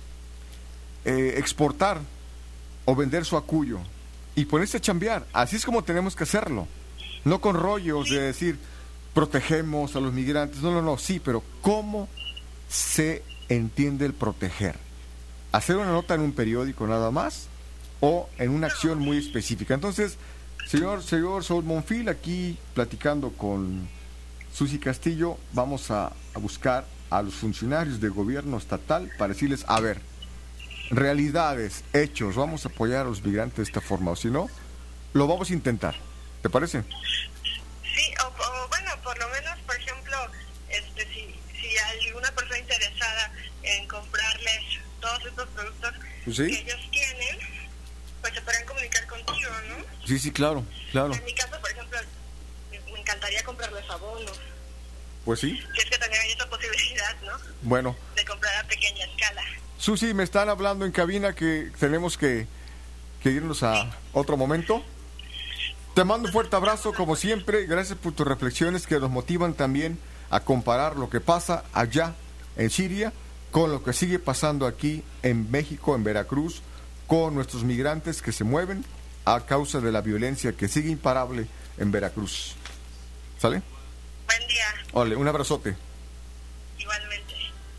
eh, exportar o vender su acuyo y ponerse a chambear. Así es como tenemos que hacerlo, no con rollos de decir protegemos a los migrantes. No, no, no, sí, pero ¿cómo se entiende el proteger? ¿Hacer una nota en un periódico nada más o en una acción muy específica? Entonces, señor señor Saúl Monfil, aquí platicando con Susi Castillo, vamos a, a buscar a los funcionarios del gobierno estatal para decirles, a ver, realidades, hechos, vamos a apoyar a los migrantes de esta forma, o si no, lo vamos a intentar. ¿Te parece? Sí, o, o bueno, por lo menos, por ejemplo, este, si, si hay alguna persona interesada en comprarles todos estos productos ¿Sí? que ellos tienen, pues se podrían comunicar contigo, ¿no? Sí, sí, claro, claro. En mi caso, por ejemplo, me encantaría comprarles abonos. Pues sí. Si es que también hay esa posibilidad, ¿no? Bueno. De comprar a pequeña escala. Susi, me están hablando en cabina que tenemos que, que irnos a otro momento. Te mando un fuerte abrazo, como siempre. Gracias por tus reflexiones que nos motivan también a comparar lo que pasa allá en Siria con lo que sigue pasando aquí en México, en Veracruz, con nuestros migrantes que se mueven a causa de la violencia que sigue imparable en Veracruz. ¿Sale? Buen día. Ole, un abrazote. Igualmente.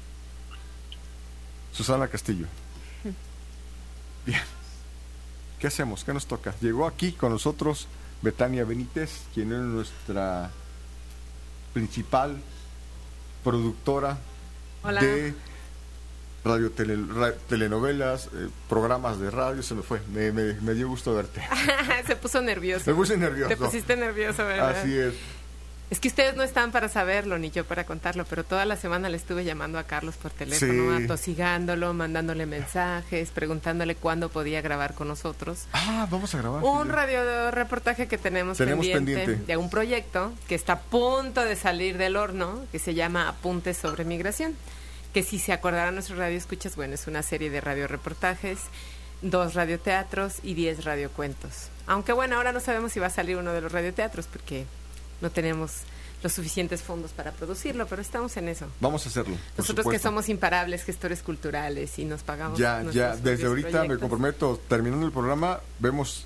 Susana Castillo. Bien. ¿Qué hacemos? ¿Qué nos toca? Llegó aquí con nosotros Betania Benítez, quien es nuestra principal productora Hola. de radio, tele, ra, telenovelas, eh, programas de radio, se me fue. Me, me, me dio gusto verte. Se puso nervioso. Me puse nervioso. Te pusiste nervioso, ¿verdad? Así es. Es que ustedes no están para saberlo, ni yo para contarlo, pero toda la semana le estuve llamando a Carlos por teléfono, sí. atosigándolo, mandándole mensajes, preguntándole cuándo podía grabar con nosotros. Ah, vamos a grabar. Un radio reportaje que tenemos, tenemos pendiente, pendiente de un proyecto que está a punto de salir del horno, que se llama Apuntes sobre Migración, que si se acordarán nuestros radioescuchas, bueno, es una serie de radioreportajes, dos radioteatros y diez radiocuentos. Aunque bueno, ahora no sabemos si va a salir uno de los radioteatros, porque no tenemos los suficientes fondos para producirlo, pero estamos en eso. Vamos a hacerlo. Nosotros que somos imparables gestores culturales y nos pagamos. Ya, ya, desde ahorita proyectos. Me comprometo, terminando el programa, vemos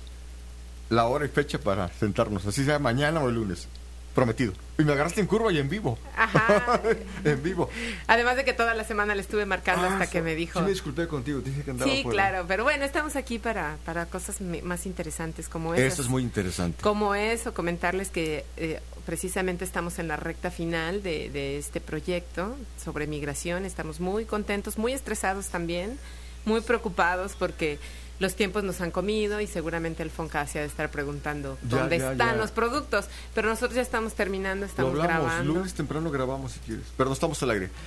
la hora y fecha para sentarnos, así sea mañana o el lunes. Prometido. Y me agarraste en curva y en vivo. Ajá. En vivo. Además de que toda la semana le estuve marcando ah, hasta so, que me dijo. Sí, me disculpé contigo, te dije que andaba Sí, fuera. claro, pero bueno, estamos aquí para, para cosas me, más interesantes como esas. Eso es muy interesante. Como eso, comentarles que eh, precisamente estamos en la recta final de, de este proyecto sobre migración. Estamos muy contentos, muy estresados también, muy preocupados porque los tiempos nos han comido y seguramente el Fonca se ha de estar preguntando ya, dónde ya, están ya. los productos, pero nosotros ya estamos terminando, estamos Lo hablamos, grabando. Lunes temprano grabamos si quieres, pero no estamos al aire.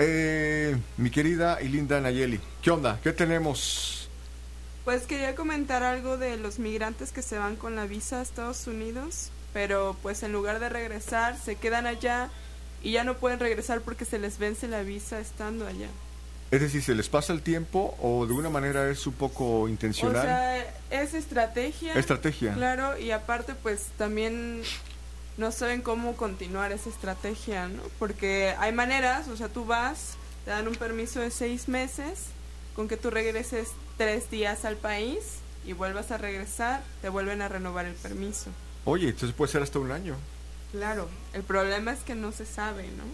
Eh, mi querida y linda Nayeli, ¿qué onda? ¿Qué tenemos? Pues quería comentar algo de los migrantes que se van con la visa a Estados Unidos, pero pues en lugar de regresar se quedan allá y ya no pueden regresar porque se les vence la visa estando allá. Es decir, ¿se les pasa el tiempo o de una manera es un poco intencional? O sea, es estrategia. Estrategia. Claro, y aparte pues también no saben cómo continuar esa estrategia, ¿no? Porque hay maneras, o sea, tú vas, te dan un permiso de seis meses, con que tú regreses tres días al país y vuelvas a regresar, te vuelven a renovar el permiso. Oye, entonces puede ser hasta un año. Claro, el problema es que no se sabe, ¿no?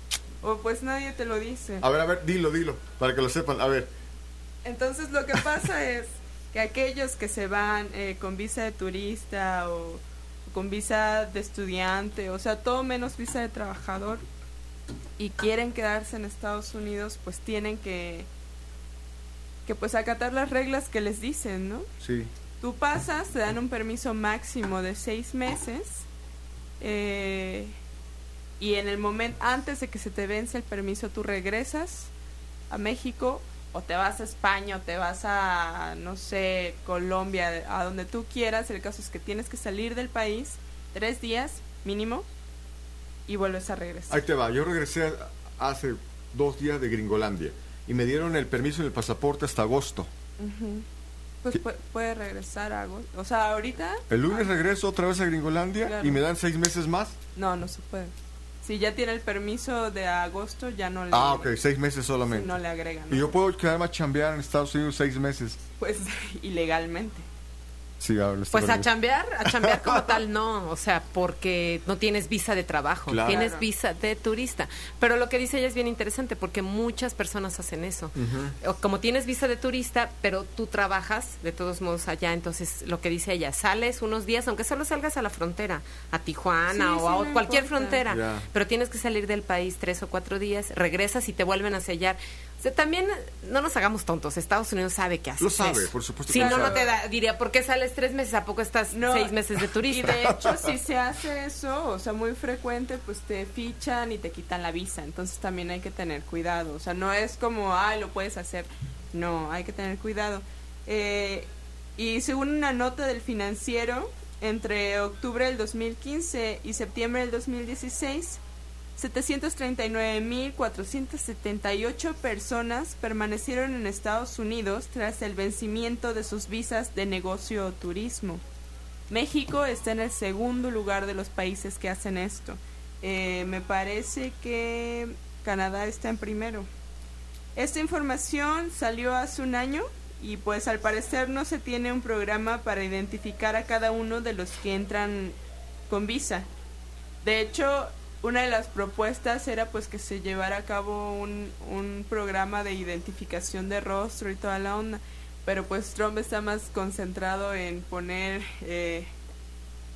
O pues nadie te lo dice. A ver, a ver, dilo, dilo, para que lo sepan, a ver. Entonces lo que pasa es que aquellos que se van eh, con visa de turista o, o con visa de estudiante, o sea, todo menos visa de trabajador, y quieren quedarse en Estados Unidos, pues tienen que, que pues acatar las reglas que les dicen, ¿no? Sí. Tú pasas, te dan un permiso máximo de seis meses, eh... y en el momento, antes de que se te vence el permiso, tú regresas a México o te vas a España o te vas a, no sé, Colombia, a donde tú quieras. El caso es que tienes que salir del país tres días mínimo y vuelves a regresar. Ahí te va, yo regresé hace dos días de Gringolandia y me dieron el permiso y el pasaporte hasta agosto. Uh-huh. Pues pu- puede regresar a agosto. O sea, ahorita... El lunes ah, regreso otra vez a Gringolandia, claro. Y me dan seis meses más. No, no se puede. Si ya tiene el permiso de agosto, ya no le... Ah, ok, seis meses solamente. No le agregan. ¿Y yo puedo quedarme a chambear en Estados Unidos seis meses? Pues ilegalmente. Sí, hablo. Pues a chambear, a chambear como tal no, o sea, porque no tienes visa de trabajo, claro. Tienes visa de turista. Pero lo que dice ella es bien interesante porque muchas personas hacen eso. Uh-huh. Como tienes visa de turista, pero tú trabajas de todos modos allá, entonces lo que dice ella, sales unos días, aunque solo salgas a la frontera, a Tijuana sí, o sí, a no cualquier importa. frontera, yeah. Pero tienes que salir del país tres o cuatro días, regresas y te vuelven a sellar. O sea, también no nos hagamos tontos, Estados Unidos sabe que haces Lo sabe, eso. por supuesto. Si que no, lo no sabe. te da, diría, ¿por qué sales tres meses? ¿A poco estás No, seis meses de turista? Y de hecho, si se hace eso, o sea, muy frecuente, pues te fichan y te quitan la visa. Entonces también hay que tener cuidado. O sea, no es como, ay, lo puedes hacer. No, hay que tener cuidado. Eh, y según una nota del Financiero, entre octubre del dos mil quince y septiembre del dos mil dieciséis, setecientos treinta y nueve mil cuatrocientas setenta y ocho personas permanecieron en Estados Unidos tras el vencimiento de sus visas de negocio o turismo. México está en el segundo lugar de los países que hacen esto. Eh, me parece que Canadá está en primero. Esta información salió hace un año y pues al parecer no se tiene un programa para identificar a cada uno de los que entran con visa. De hecho, una de las propuestas era pues que se llevara a cabo un, un programa de identificación de rostro y toda la onda, pero pues Trump está más concentrado en poner eh,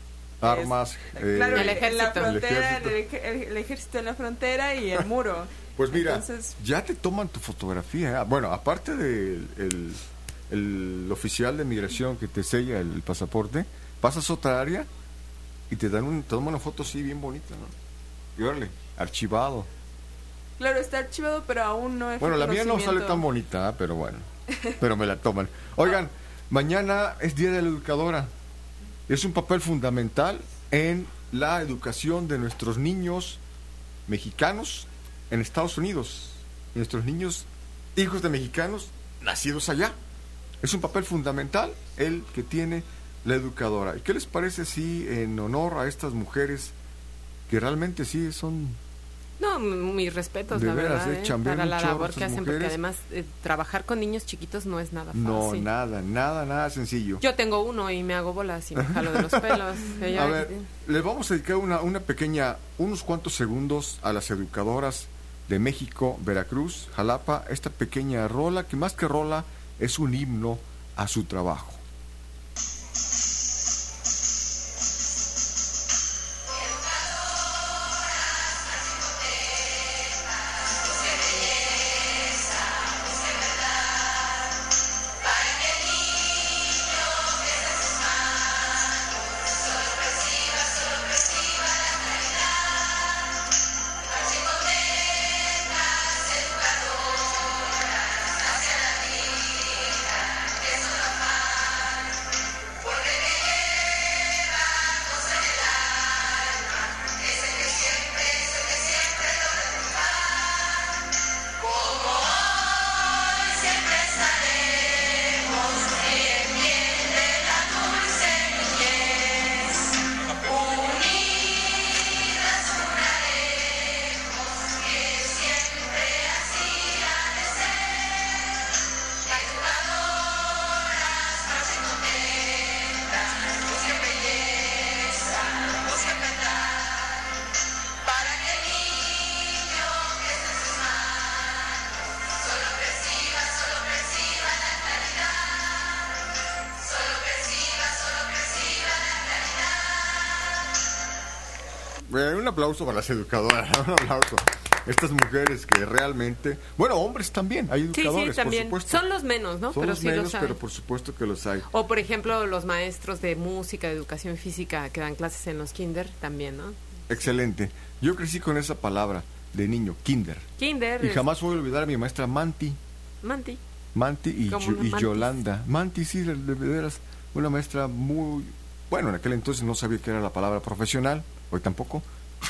armas, es, eh, claro, el en la ejército. frontera, el el, ej- el, el ejército en la frontera y el muro. Pues mira, Entonces, ya te toman tu fotografía. ¿eh? Bueno, aparte del el, el oficial de migración que te sella el, el pasaporte, pasas a otra área y te dan un, te toman una foto así bien bonita, ¿no? Y órale, archivado. claro, está archivado, pero aún no es Bueno, la mía no sale reconocimiento. tan bonita, ¿eh? Pero bueno, pero me la toman. Oigan, mañana es Día de la Educadora. Es un papel fundamental en la educación de nuestros niños mexicanos en Estados Unidos, nuestros niños hijos de mexicanos nacidos allá. Es un papel fundamental el que tiene la educadora. ¿Y qué les parece si en honor a estas mujeres que realmente sí son... No, m- mis respetos, De la veras, verdad, eh, ¿eh? chambean para un la chorro labor que estas hacen, porque mujeres. además eh, trabajar con niños chiquitos no es nada fácil. No, nada, nada, nada sencillo. Yo tengo uno y me hago bolas y me jalo de los pelos. Ella- A ver, les vamos a dedicar una, una pequeña, unos cuantos segundos a las educadoras de México, Veracruz, Jalapa, esta pequeña rola, que más que rola es un himno a su trabajo. Eh, un aplauso para las educadoras, un aplauso. Estas mujeres que realmente, bueno, hombres también, hay Sí, educadores, sí, también. por supuesto. Son los menos, ¿no? Son pero los sí menos, los hay. pero por supuesto que los hay. O, por ejemplo, los maestros de música, de educación física que dan clases en los kinder también, ¿no? Excelente. Yo crecí con esa palabra de niño, kinder. Kinder. Y es- jamás voy a olvidar a mi maestra Manti. Manti. Manti y, Como Yo- una y mantis. Yolanda. Manti, sí, de, de veras, una maestra muy... Bueno, en aquel entonces no sabía qué era la palabra profesional, hoy tampoco.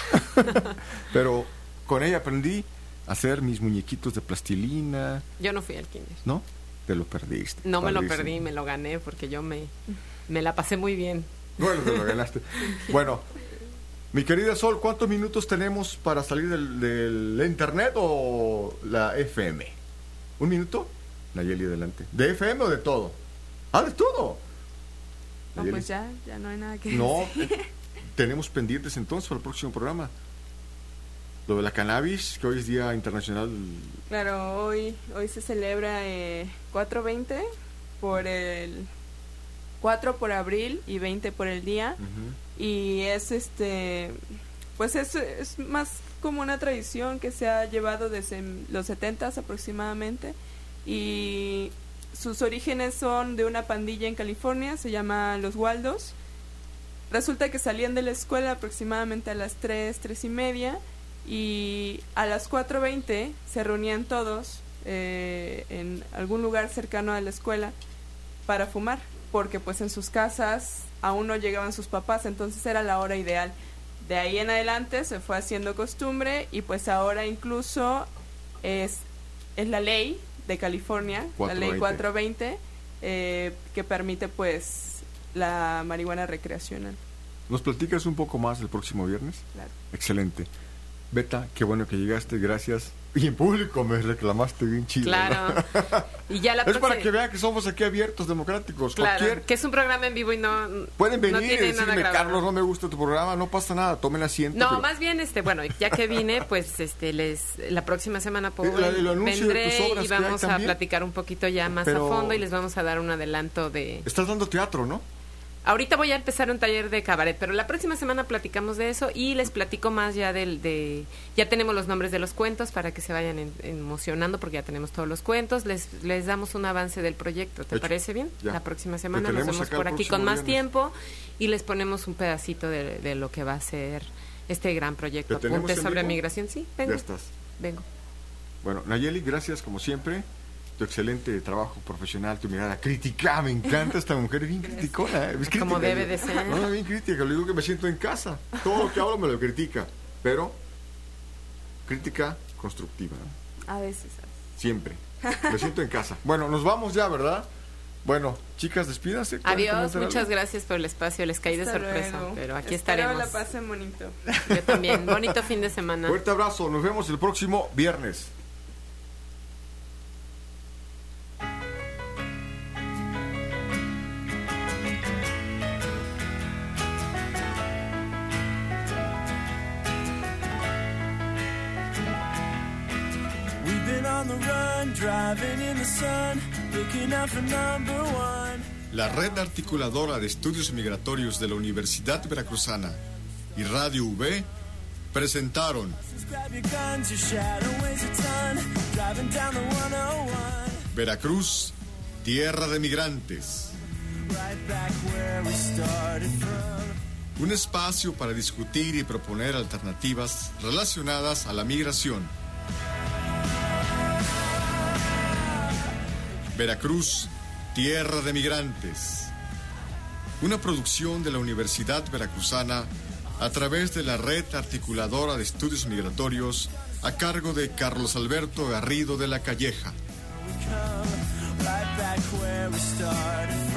Pero con ella aprendí a hacer mis muñequitos de plastilina, Yo no fui al kinder. ¿no? Te lo perdiste. No me lo padrísimo. perdí, me lo gané porque yo me, me la pasé muy bien. Bueno, te lo ganaste. Bueno, mi querida Sol, ¿cuántos minutos tenemos para salir del, del internet o la F M? ¿Un minuto? Nayeli, adelante. ¿De F M o de todo? Ah, de todo. No, Nayeli. pues ya, ya no hay nada que No, decir. eh, tenemos pendientes entonces para el próximo programa. Lo de la cannabis, que hoy es Día Internacional. Claro, hoy, hoy se celebra eh, cuatro veinte por el cuatro por abril y veinte por el día. Ujú. Y es este, pues es, es más como una tradición que se ha llevado desde los setentas aproximadamente. Y sus orígenes son de una pandilla en California, se llama Los Waldos. Resulta que salían de la escuela aproximadamente a las tres, tres y media, y a las cuatro veinte se reunían todos eh, en algún lugar cercano a la escuela para fumar, porque pues en sus casas aún no llegaban sus papás, entonces era la hora ideal. De ahí en adelante se fue haciendo costumbre y pues ahora incluso es, es la ley de California, la ley cuatro veinte, eh, que permite pues la marihuana recreacional. ¿Nos platicas un poco más el próximo viernes? Claro. Excelente. Beta, qué bueno que llegaste, gracias. Y en público me reclamaste bien chido. Claro. ¿no? Y ya la Es para próxima- que vean que somos aquí abiertos, democráticos. Claro, Cualquier... que es un programa en vivo y no Pueden venir no y tiene nada decirme, grabado. Carlos, no me gusta tu programa, no pasa nada, tomen asiento. No, pero- más bien, este, bueno, ya que vine, pues, este, les, la próxima semana puedo, Eh, la- el anuncio de vendré tus obras y que hay vamos a también. platicar un poquito ya más Pero- a fondo y les vamos a dar un adelanto de... Estás dando teatro, ¿no? Ahorita voy a empezar un taller de cabaret, pero la próxima semana platicamos de eso y les platico más ya del de ya tenemos los nombres de los cuentos para que se vayan en, emocionando porque ya tenemos todos los cuentos. Les les damos un avance del proyecto. ¿Te Hecho. parece bien? Ya. La próxima semana nos vemos por aquí con más viernes. tiempo y les ponemos un pedacito de, de lo que va a ser este gran proyecto. Apuntes sobre migración. Sí, vengo. Ya estás. Vengo. Bueno, Nayeli, gracias como siempre. Tu excelente trabajo profesional, tu mirada crítica, me encanta esta mujer, es bien criticona, ¿eh? Es Como crítica, debe de ser. No, bien crítica, le digo que me siento en casa, todo lo que hablo me lo critica, pero crítica constructiva, ¿no? A veces. Siempre, me siento en casa. Bueno, nos vamos ya, ¿verdad? Bueno, chicas, despídanse. Adiós, muchas gracias por el espacio, les caí Hasta de sorpresa, luego. pero aquí Espero estaremos. la pasen bonito. Yo también, bonito fin de semana. Fuerte abrazo, nos vemos el próximo viernes. La Red Articuladora de Estudios Migratorios de la Universidad Veracruzana y Radio V presentaron Veracruz, tierra de migrantes. Un espacio para discutir y proponer alternativas relacionadas a la migración. Veracruz, tierra de migrantes. Una producción de la Universidad Veracruzana a través de la Red Articuladora de Estudios Migratorios a cargo de Carlos Alberto Garrido de la Calleja. Right back where we started.